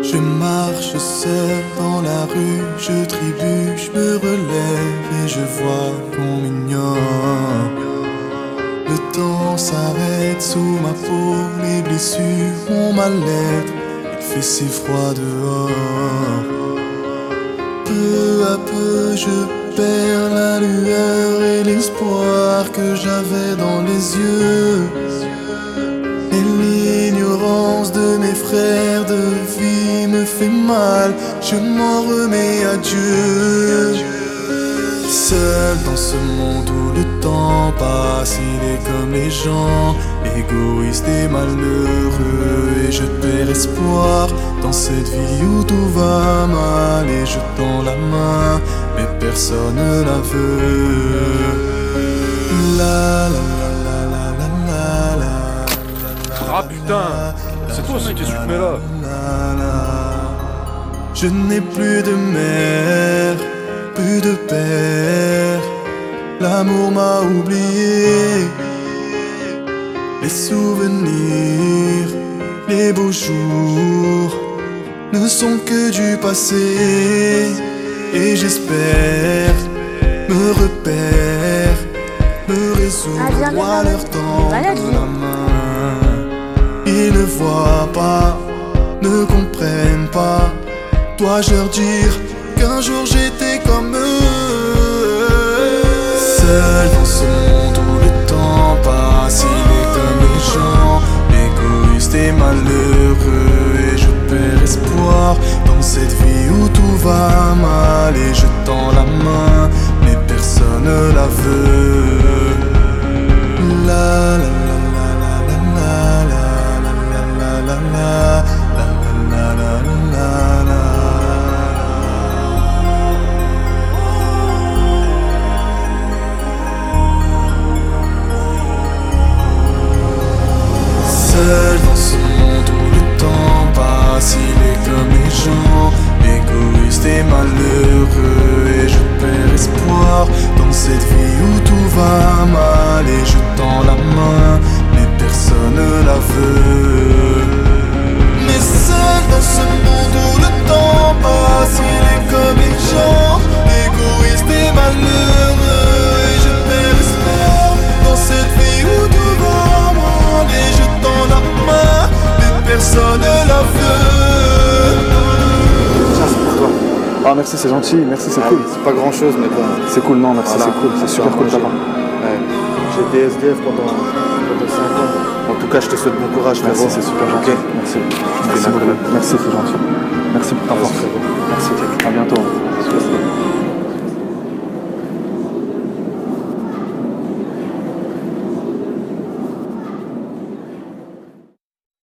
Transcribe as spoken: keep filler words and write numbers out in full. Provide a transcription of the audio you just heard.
Je marche seul dans la rue, je trébuche, je me relève et je vois qu'on m'ignore. Le temps s'arrête sous ma peau, les blessures, mon mal-être, il fait si froid dehors. Peu à peu je perds la lueur et l'espoir que j'avais dans les yeux. Et l'ignorance de mes frères de vie me fait mal, je m'en remets à Dieu. Seul dans ce monde où le temps passe, il est comme les gens, égoïste et malheureux. Et je perds espoir dans cette vie où tout va mal. Et je tends la main, mais personne ne la veut. La la la la la la la. Ah putain, c'est toi aussi, qu'est-ce que tu te mets là? Je n'ai plus de mère, plus de père. L'amour m'a oublié. Les souvenirs, les beaux jours ne sont que du passé. Et j'espère me repère, me résoudre à leur tendre la main. Ils ne voient pas, ne comprennent pas. Dois-je leur dire qu'un jour j'étais comme eux? Seul dans ce monde où le temps passe, il est comme les gens, égoïste et malheureux. Et je perds espoir dans cette vie où tout va mal. Et je tends la main, mais personne ne la veut. La la la la la la la la la la la la la la. Seul dans ce monde où le temps passe, il est comme les gens, égoïste et malheureux. Et je perds espoir dans cette vie où tout va mal. Et je tends la main, mais personne ne la veut. Mais seul dans ce monde où le temps passe, il est comme les gens, égoïste et malheureux. Et je perds espoir dans cette vie où tout va mal. Et je tends la main, mais personne ne la veut. Tiens, c'est pour toi. Ah merci, c'est gentil, merci, c'est ah, cool. C'est pas grand chose, mais bon. C'est cool, non, merci, Voilà. c'est cool, c'est super cool de ta part. Ouais. J'ai été S D F pendant, pendant cinq ans. En tout cas, je te souhaite bon courage, Merci, frérot. c'est super gentil. Okay. Merci. Merci beaucoup. Merci, c'est gentil. Merci pour ta force. Merci. À bientôt.